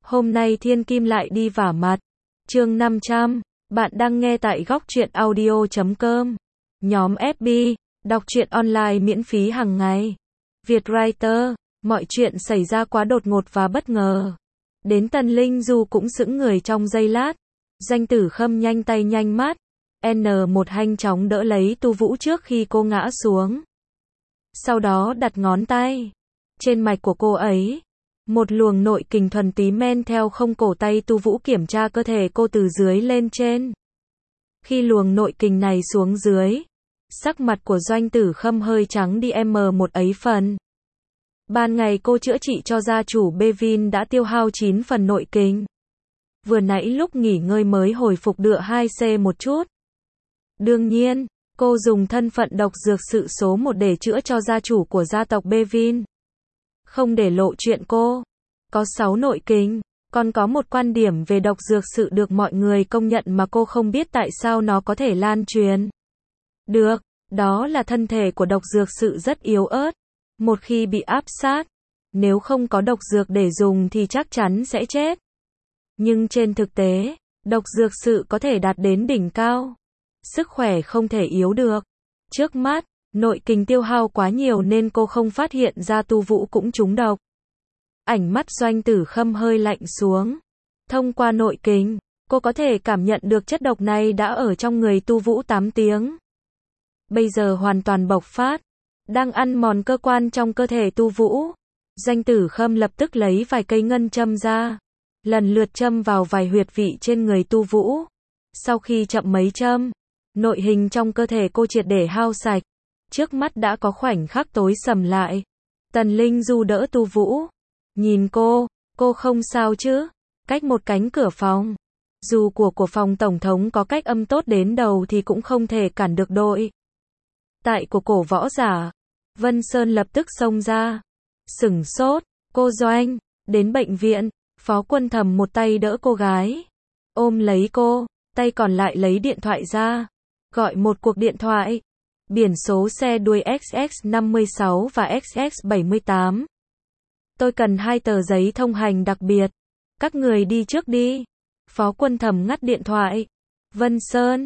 Hôm nay Thiên Kim lại đi vả mặt. Chương 500. Bạn đang nghe tại góc truyện audio.com. Nhóm FB, đọc truyện online miễn phí hàng ngày. Vietwriter, mọi chuyện xảy ra quá đột ngột và bất ngờ. Đến Tần Linh Du cũng sững người trong giây lát. Doanh Tử Khâm nhanh tay nhanh mắt. N1 nhanh chóng đỡ lấy Tu Vũ trước khi cô ngã xuống. Sau đó đặt ngón tay trên mạch của cô ấy. Một luồng nội kình thuần túy men theo không cổ tay Tu Vũ kiểm tra cơ thể cô từ dưới lên trên. Khi luồng nội kình này xuống dưới, sắc mặt của Doanh Tử Khâm hơi trắng đi một ấy phần. Ban ngày cô chữa trị cho gia chủ Bevin đã tiêu hao 9 phần nội kình. Vừa nãy lúc nghỉ ngơi mới hồi phục được 2C một chút. Đương nhiên, cô dùng thân phận độc dược sự số 1 để chữa cho gia chủ của gia tộc Bevin. Không để lộ chuyện cô có 6 nội kình, còn có một quan điểm về độc dược sự được mọi người công nhận mà cô không biết tại sao nó có thể lan truyền được, đó là thân thể của độc dược sự rất yếu ớt. Một khi bị áp sát, nếu không có độc dược để dùng thì chắc chắn sẽ chết. Nhưng trên thực tế, độc dược sự có thể đạt đến đỉnh cao. Sức khỏe không thể yếu được. Trước mắt, nội kình tiêu hao quá nhiều nên cô không phát hiện ra Tu Vũ cũng trúng độc. Ánh mắt Doanh Tử Khâm hơi lạnh xuống. Thông qua nội kình, cô có thể cảm nhận được chất độc này đã ở trong người Tu Vũ 8 tiếng. Bây giờ hoàn toàn bộc phát, đang ăn mòn cơ quan trong cơ thể Tu Vũ. Doanh Tử Khâm lập tức lấy vài cây ngân châm ra, lần lượt châm vào vài huyệt vị trên người Tu Vũ. Sau khi chậm mấy châm, nội hình trong cơ thể cô triệt để hao sạch. Trước mắt đã có khoảnh khắc tối sầm lại. Tần Linh Du đỡ Tu Vũ. Nhìn cô không sao chứ? Cách một cánh cửa phòng. Dù của phòng tổng thống có cách âm tốt đến đầu thì cũng không thể cản được đội tại của cổ võ giả. Vân Sơn lập tức xông ra. Sửng sốt, cô Doanh, đến bệnh viện. Phó Quân Thầm một tay đỡ cô gái, ôm lấy cô, tay còn lại lấy điện thoại ra, gọi một cuộc điện thoại. Biển số xe đuôi XX56 và XX78. Tôi cần 2 tờ giấy thông hành đặc biệt. Các người đi trước đi. Phó Quân Thầm ngắt điện thoại. Vân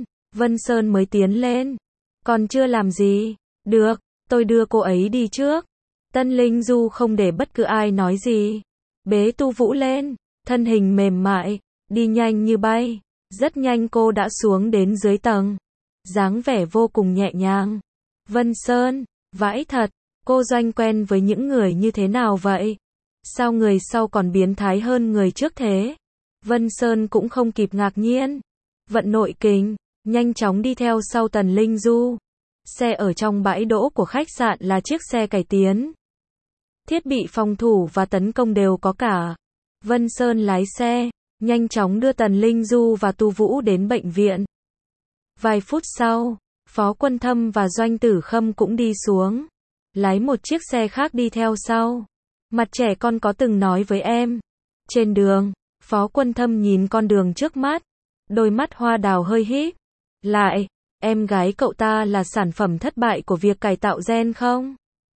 Sơn mới tiến lên. Còn chưa làm gì. Được, tôi đưa cô ấy đi trước. Tân Linh Du không để bất cứ ai nói gì. Bế Tu Vũ lên, thân hình mềm mại, đi nhanh như bay. Rất nhanh cô đã xuống đến dưới tầng. Dáng vẻ vô cùng nhẹ nhàng. Vân Sơn, vãi thật, cô Doanh quen với những người như thế nào vậy? Sao người sau còn biến thái hơn người trước thế? Vân Sơn cũng không kịp ngạc nhiên. Vận nội kình, nhanh chóng đi theo sau Tần Linh Du. Xe ở trong bãi đỗ của khách sạn là chiếc xe cải tiến. Thiết bị phòng thủ và tấn công đều có cả. Vân Sơn lái xe, nhanh chóng đưa Tần Linh Du và Tu Vũ đến bệnh viện. Vài phút sau, Phó Quân Thâm và Doanh Tử Khâm cũng đi xuống. Lái một chiếc xe khác đi theo sau. Mặt trẻ con có từng nói với em. Trên đường, Phó Quân Thâm nhìn con đường trước mắt. Đôi mắt hoa đào hơi híp lại. Em gái cậu ta là sản phẩm thất bại của việc cải tạo gen không?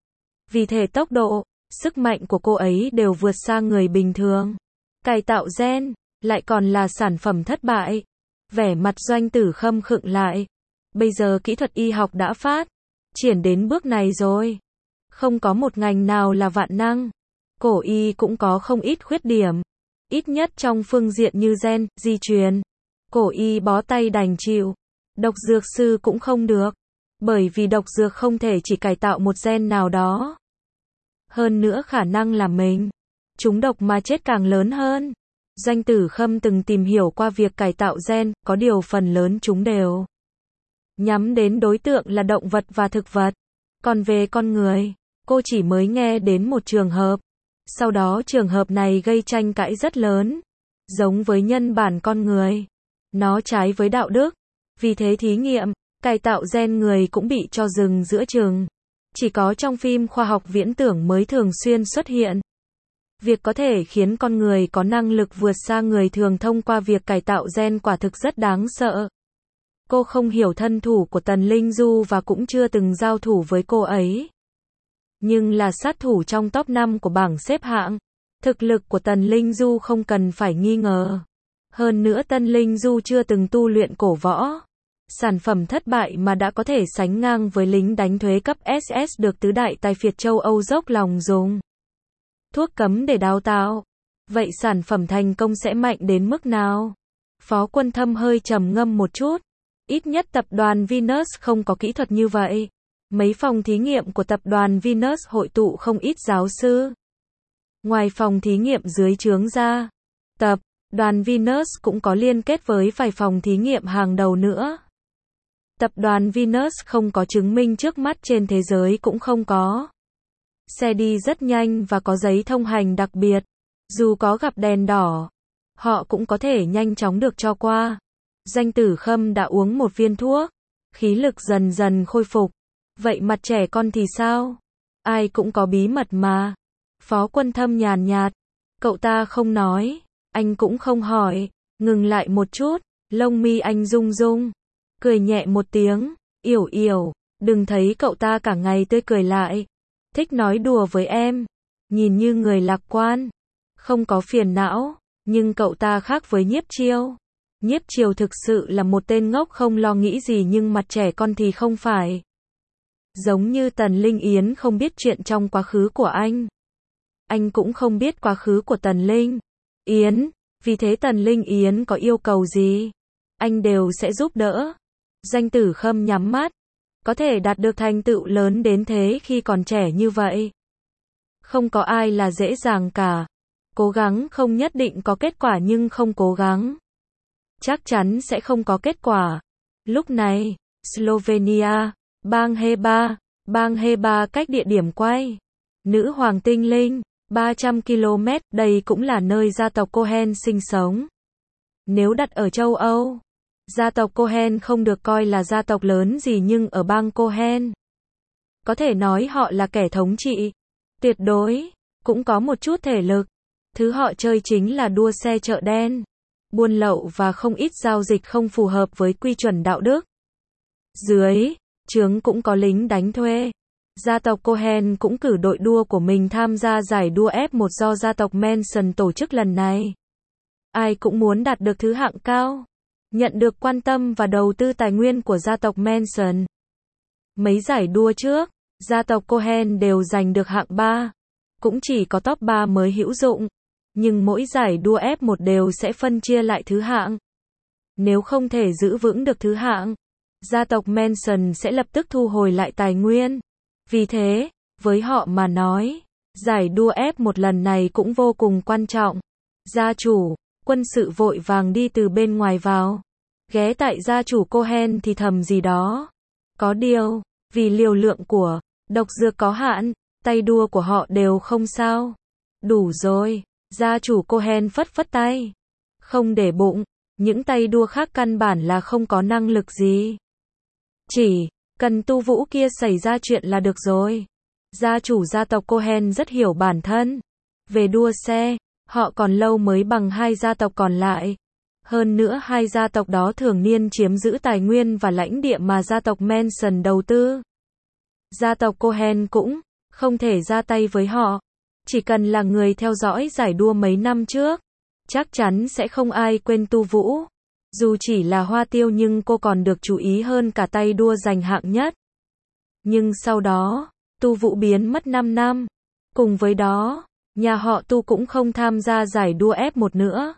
Vì thể tốc độ, sức mạnh của cô ấy đều vượt xa người bình thường. Cải tạo gen, lại còn là sản phẩm thất bại. Vẻ mặt Doanh Tử Khâm khựng lại. Bây giờ kỹ thuật y học đã phát triển đến bước này rồi. Không có một ngành nào là vạn năng. Cổ y cũng có không ít khuyết điểm. Ít nhất trong phương diện như gen, di truyền. Cổ y bó tay đành chịu. Độc dược sư cũng không được. Bởi vì độc dược không thể chỉ cải tạo một gen nào đó. Hơn nữa khả năng là mình trúng độc mà chết càng lớn hơn. Doanh Tử Khâm từng tìm hiểu qua việc cải tạo gen, có điều phần lớn chúng đều nhắm đến đối tượng là động vật và thực vật. Còn về con người, cô chỉ mới nghe đến một trường hợp. Sau đó trường hợp này gây tranh cãi rất lớn. Giống với nhân bản con người, nó trái với đạo đức. Vì thế thí nghiệm cải tạo gen người cũng bị cho dừng giữa chừng. Chỉ có trong phim khoa học viễn tưởng mới thường xuyên xuất hiện. Việc có thể khiến con người có năng lực vượt xa người thường thông qua việc cải tạo gen quả thực rất đáng sợ. Cô không hiểu thân thủ của Tần Linh Du và cũng chưa từng giao thủ với cô ấy. Nhưng là sát thủ trong top 5 của bảng xếp hạng. Thực lực của Tần Linh Du không cần phải nghi ngờ. Hơn nữa Tần Linh Du chưa từng tu luyện cổ võ. Sản phẩm thất bại mà đã có thể sánh ngang với lính đánh thuê cấp SS được tứ đại tài phiệt châu Âu dốc lòng dùng. Thuốc cấm để đào tạo. Vậy sản phẩm thành công sẽ mạnh đến mức nào? Phó Quân Thâm hơi trầm ngâm một chút. Ít nhất tập đoàn Venus không có kỹ thuật như vậy. Mấy phòng thí nghiệm của tập đoàn Venus hội tụ không ít giáo sư. Ngoài phòng thí nghiệm dưới trướng ra, tập đoàn Venus cũng có liên kết với vài phòng thí nghiệm hàng đầu nữa. Tập đoàn Venus không có chứng minh trước mắt trên thế giới cũng không có. Xe đi rất nhanh và có giấy thông hành đặc biệt. Dù có gặp đèn đỏ, họ cũng có thể nhanh chóng được cho qua. Danh Tử Khâm đã uống một viên thuốc, khí lực dần dần khôi phục. Vậy mặt trẻ con thì sao? Ai cũng có bí mật mà. Phó Quân Thâm nhàn nhạt. Cậu ta không nói, anh cũng không hỏi. Ngừng lại một chút, lông mi anh rung rung. Cười nhẹ một tiếng. Yểu Yểu, đừng thấy cậu ta cả ngày tươi cười lại. Thích nói đùa với em. Nhìn như người lạc quan. Không có phiền não. Nhưng cậu ta khác với Nhiếp Chiêu. Nhiếp Chiêu thực sự là một tên ngốc không lo nghĩ gì, nhưng mặt trẻ con thì không phải. Giống như Tần Linh Yến không biết chuyện trong quá khứ của anh cũng không biết quá khứ của Tần Linh Yến, vì thế Tần Linh Yến có yêu cầu gì, anh đều sẽ giúp đỡ. Danh Tử Khâm nhắm mắt, có thể đạt được thành tựu lớn đến thế khi còn trẻ như vậy. Không có ai là dễ dàng cả. Cố gắng không nhất định có kết quả, nhưng không cố gắng, chắc chắn sẽ không có kết quả. Lúc này, Slovenia, bang Heba cách địa điểm quay Nữ Hoàng Tinh Linh 300 km, đây cũng là nơi gia tộc Cohen sinh sống. Nếu đặt ở châu Âu, gia tộc Cohen không được coi là gia tộc lớn gì, nhưng ở bang Cohen, có thể nói họ là kẻ thống trị tuyệt đối, cũng có một chút thể lực. Thứ họ chơi chính là đua xe chợ đen, buôn lậu và không ít giao dịch không phù hợp với quy chuẩn đạo đức. Dưới trướng cũng có lính đánh thuê. Gia tộc Cohen cũng cử đội đua của mình tham gia giải đua F1 do gia tộc Manson tổ chức lần này. Ai cũng muốn đạt được thứ hạng cao, nhận được quan tâm và đầu tư tài nguyên của gia tộc Manson. Mấy giải đua trước, gia tộc Cohen đều giành được hạng 3. Cũng chỉ có top 3 mới hữu dụng. Nhưng mỗi giải đua F1 đều sẽ phân chia lại thứ hạng. Nếu không thể giữ vững được thứ hạng, gia tộc Manson sẽ lập tức thu hồi lại tài nguyên. Vì thế, với họ mà nói, giải đua F1 lần này cũng vô cùng quan trọng. Gia chủ, quân sự vội vàng đi từ bên ngoài vào. Ghé tại gia chủ Cohen thì thầm gì đó. Có điều, vì liều lượng của độc dược có hạn, tay đua của họ đều không sao. Đủ rồi, gia chủ Cohen phất phất tay. Không để bụng, những tay đua khác căn bản là không có năng lực gì. Chỉ cần tu vũ kia xảy ra chuyện là được rồi. Gia chủ gia tộc Cohen rất hiểu bản thân. Về đua xe, họ còn lâu mới bằng hai gia tộc còn lại. Hơn nữa hai gia tộc đó thường niên chiếm giữ tài nguyên và lãnh địa mà gia tộc Manson đầu tư. Gia tộc Cohen cũng không thể ra tay với họ. Chỉ cần là người theo dõi giải đua mấy năm trước, chắc chắn sẽ không ai quên Tu Vũ. Dù chỉ là hoa tiêu nhưng cô còn được chú ý hơn cả tay đua giành hạng nhất. Nhưng sau đó, Tu Vũ biến mất 5 năm. Cùng với đó, nhà họ Tu cũng không tham gia giải đua F1 nữa.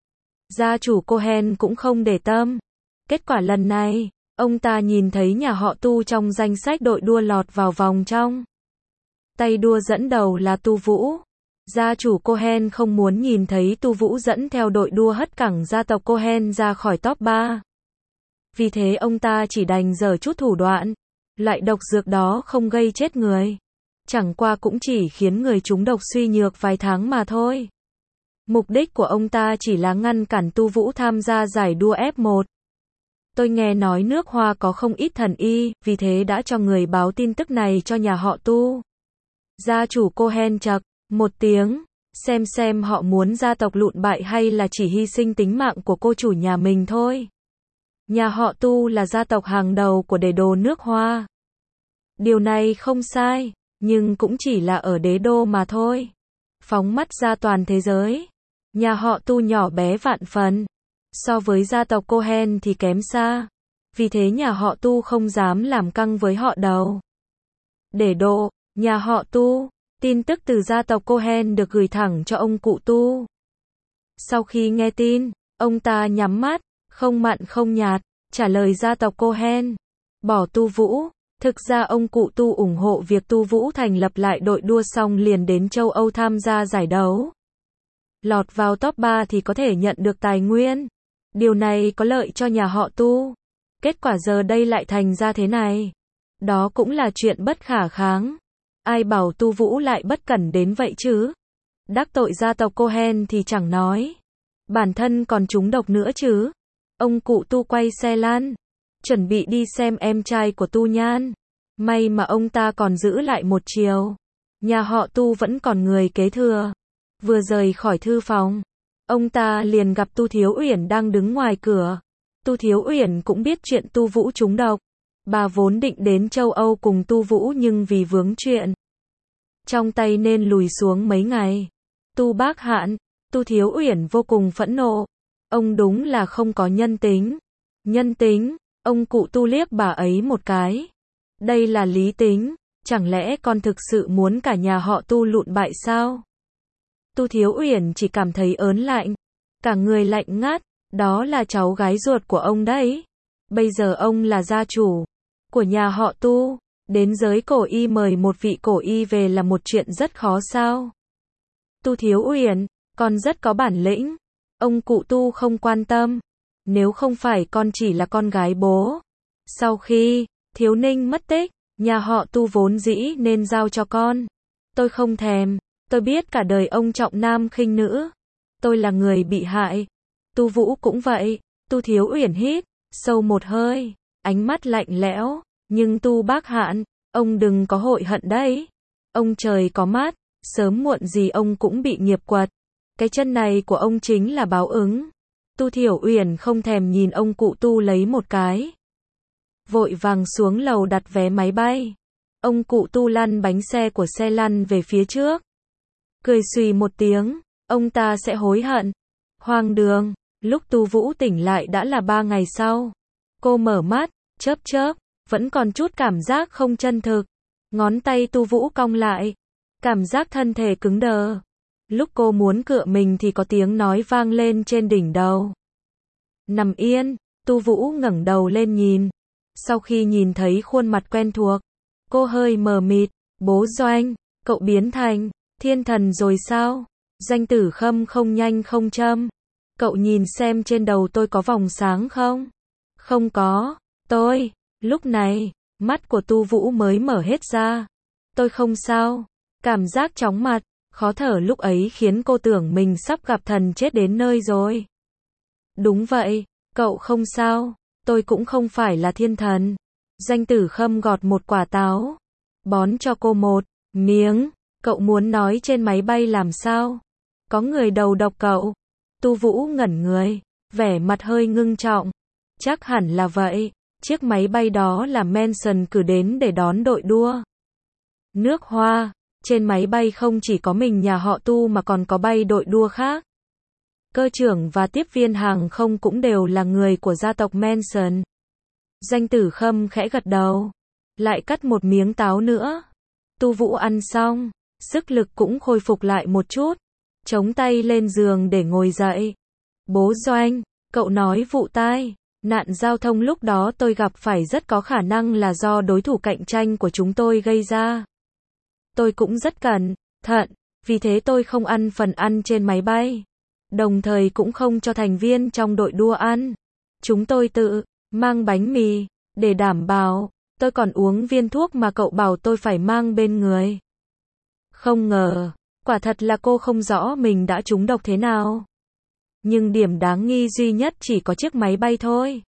Gia chủ Cohen cũng không để tâm. Kết quả lần này, ông ta nhìn thấy nhà họ Tu trong danh sách đội đua lọt vào vòng trong. Tay đua dẫn đầu là Tu Vũ. Gia chủ Cohen không muốn nhìn thấy Tu Vũ dẫn theo đội đua hất cẳng gia tộc Cohen ra khỏi top 3. Vì thế ông ta chỉ đành giở chút thủ đoạn. Loại độc dược đó không gây chết người. Chẳng qua cũng chỉ khiến người trúng độc suy nhược vài tháng mà thôi. Mục đích của ông ta chỉ là ngăn cản Tu Vũ tham gia giải đua F1. Tôi nghe nói nước Hoa có không ít thần y, vì thế đã cho người báo tin tức này cho nhà họ Tu. Gia chủ Cohen chậc một tiếng, xem họ muốn gia tộc lụn bại hay là chỉ hy sinh tính mạng của cô chủ nhà mình thôi. Nhà họ Tu là gia tộc hàng đầu của đế đô nước Hoa. Điều này không sai, nhưng cũng chỉ là ở đế đô mà thôi. Phóng mắt ra toàn thế giới, nhà họ Tu nhỏ bé vạn phần. So với gia tộc Cohen thì kém xa. Vì thế nhà họ Tu không dám làm căng với họ đâu. Để độ, nhà họ Tu, tin tức từ gia tộc Cohen được gửi thẳng cho ông cụ Tu. Sau khi nghe tin, ông ta nhắm mắt, không mặn không nhạt, trả lời gia tộc Cohen. Bỏ Tu Vũ. Thực ra ông cụ Tu ủng hộ việc Tu Vũ thành lập lại đội đua xong liền đến châu Âu tham gia giải đấu. Lọt vào top 3 thì có thể nhận được tài nguyên. Điều này có lợi cho nhà họ Tu. Kết quả giờ đây lại thành ra thế này. Đó cũng là chuyện bất khả kháng. Ai bảo Tu Vũ lại bất cẩn đến vậy chứ? Đắc tội gia tộc Cohen thì chẳng nói. Bản thân còn trúng độc nữa chứ. Ông cụ Tu quay xe lăn, chuẩn bị đi xem em trai của Tu Nhan. May mà ông ta còn giữ lại một chiều. Nhà họ Tu vẫn còn người kế thừa. Vừa rời khỏi thư phòng, ông ta liền gặp Tu Thiếu Uyển đang đứng ngoài cửa. Tu Thiếu Uyển cũng biết chuyện Tu Vũ trúng độc. Bà vốn định đến châu Âu cùng Tu Vũ nhưng vì vướng chuyện trong tay nên lùi xuống mấy ngày. Tu Bác Hạn, Tu Thiếu Uyển vô cùng phẫn nộ. Ông đúng là không có nhân tính. Nhân tính, ông cụ Tu liếc bà ấy một cái. Đây là lý tính, chẳng lẽ con thực sự muốn cả nhà họ Tu lụn bại sao? Tu Thiếu Uyển chỉ cảm thấy ớn lạnh, cả người lạnh ngắt, đó là cháu gái ruột của ông đấy. Bây giờ ông là gia chủ của nhà họ Tu, đến giới cổ y mời một vị cổ y về là một chuyện rất khó sao? Tu Thiếu Uyển, con rất có bản lĩnh. Ông cụ Tu không quan tâm. Nếu không phải con chỉ là con gái bố. Sau khi Thiếu Ninh mất tích, nhà họ Tu vốn dĩ nên giao cho con. Tôi không thèm. Tôi biết cả đời ông trọng nam khinh nữ. Tôi là người bị hại. Tu Vũ cũng vậy. Tu Thiếu Uyển hít sâu một hơi, ánh mắt lạnh lẽo. Nhưng Tu Bác Hạn, ông đừng có hội hận đấy. Ông trời có mắt, sớm muộn gì ông cũng bị nghiệp quật. Cái chân này của ông chính là báo ứng. Tu Thiểu Uyển không thèm nhìn ông cụ Tu lấy một cái. Vội vàng xuống lầu đặt vé máy bay. Ông cụ Tu lăn bánh xe của xe lăn về phía trước. Cười xùy một tiếng, ông ta sẽ hối hận. Hoang đường, lúc Tu Vũ tỉnh lại đã là 3 ngày sau. Cô mở mắt, chớp chớp, vẫn còn chút cảm giác không chân thực. Ngón tay Tu Vũ cong lại, cảm giác thân thể cứng đờ. Lúc cô muốn cựa mình thì có tiếng nói vang lên trên đỉnh đầu. Nằm yên, Tu Vũ ngẩng đầu lên nhìn. Sau khi nhìn thấy khuôn mặt quen thuộc, cô hơi mờ mịt. Bố Doanh, cậu biến thành thiên thần rồi sao? Danh Tử Khâm không nhanh không chậm. Cậu nhìn xem trên đầu tôi có vòng sáng không? Không có. Tôi, lúc này, mắt của Tu Vũ mới mở hết ra. Tôi không sao. Cảm giác chóng mặt, khó thở lúc ấy khiến cô tưởng mình sắp gặp thần chết đến nơi rồi. Đúng vậy, cậu không sao. Tôi cũng không phải là thiên thần. Danh Tử Khâm gọt một quả táo, bón cho cô một miếng. Cậu muốn nói trên máy bay làm sao? Có người đầu độc cậu. Tu Vũ ngẩn người, vẻ mặt hơi ngưng trọng. Chắc hẳn là vậy. Chiếc máy bay đó là Manson cử đến để đón đội đua nước Hoa. Trên máy bay không chỉ có mình nhà họ Tu mà còn có bay đội đua khác. Cơ trưởng và tiếp viên hàng không cũng đều là người của gia tộc Manson. Danh Tử Khâm khẽ gật đầu. Lại cắt một miếng táo nữa. Tu Vũ ăn xong, sức lực cũng khôi phục lại một chút. Chống tay lên giường để ngồi dậy. Bố Doanh, cậu nói vụ tai nạn giao thông lúc đó tôi gặp phải rất có khả năng là do đối thủ cạnh tranh của chúng tôi gây ra. Tôi cũng rất cẩn thận, vì thế tôi không ăn phần ăn trên máy bay. Đồng thời cũng không cho thành viên trong đội đua ăn. Chúng tôi tự mang bánh mì, để đảm bảo. Tôi còn uống viên thuốc mà cậu bảo tôi phải mang bên người. Không ngờ, quả thật là cô không rõ mình đã trúng độc thế nào. Nhưng điểm đáng nghi duy nhất chỉ có chiếc máy bay thôi.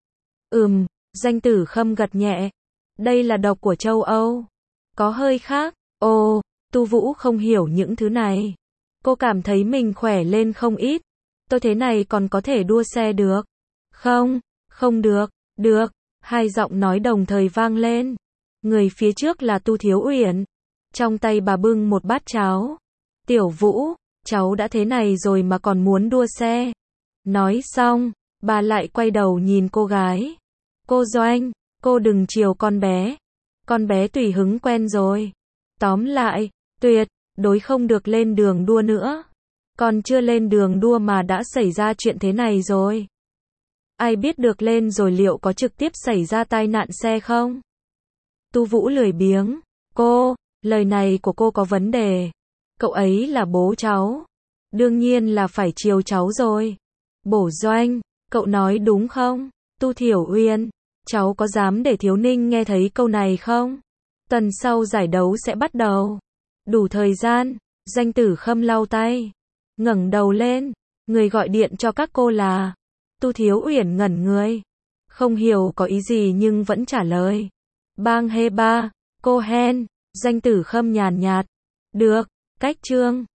Danh Tử Khâm gật nhẹ. Đây là độc của châu Âu. Có hơi khác. Ồ, Tu Vũ không hiểu những thứ này. Cô cảm thấy mình khỏe lên không ít. Tôi thế này còn có thể đua xe được. Không, không được. Được. Hai giọng nói đồng thời vang lên. Người phía trước là Tu Thiếu Uyển. Trong tay bà bưng một bát cháo. Tiểu Vũ, cháu đã thế này rồi mà còn muốn đua xe. Nói xong, bà lại quay đầu nhìn cô gái. Cô Doanh, cô đừng chiều con bé. Con bé tùy hứng quen rồi. Tóm lại, tuyệt đối không được lên đường đua nữa. Còn chưa lên đường đua mà đã xảy ra chuyện thế này rồi. Ai biết được lên rồi liệu có trực tiếp xảy ra tai nạn xe không? Tu Vũ lười biếng. Cô, lời này của cô có vấn đề. Cậu ấy là bố cháu. Đương nhiên là phải chiều cháu rồi. Bổ Doanh, cậu nói đúng không? Tu Thiểu Uyên, cháu có dám để Thiếu Ninh nghe thấy câu này không? Tuần sau giải đấu sẽ bắt đầu. Đủ thời gian. Danh Tử Khâm lau tay, ngẩng đầu lên. Người gọi điện cho các cô là. Tu Thiếu Uyển ngẩn người, không hiểu có ý gì nhưng vẫn trả lời. Bang Hê Ba, cô Hen. Danh Tử Khâm nhàn nhạt. Được, cách chương.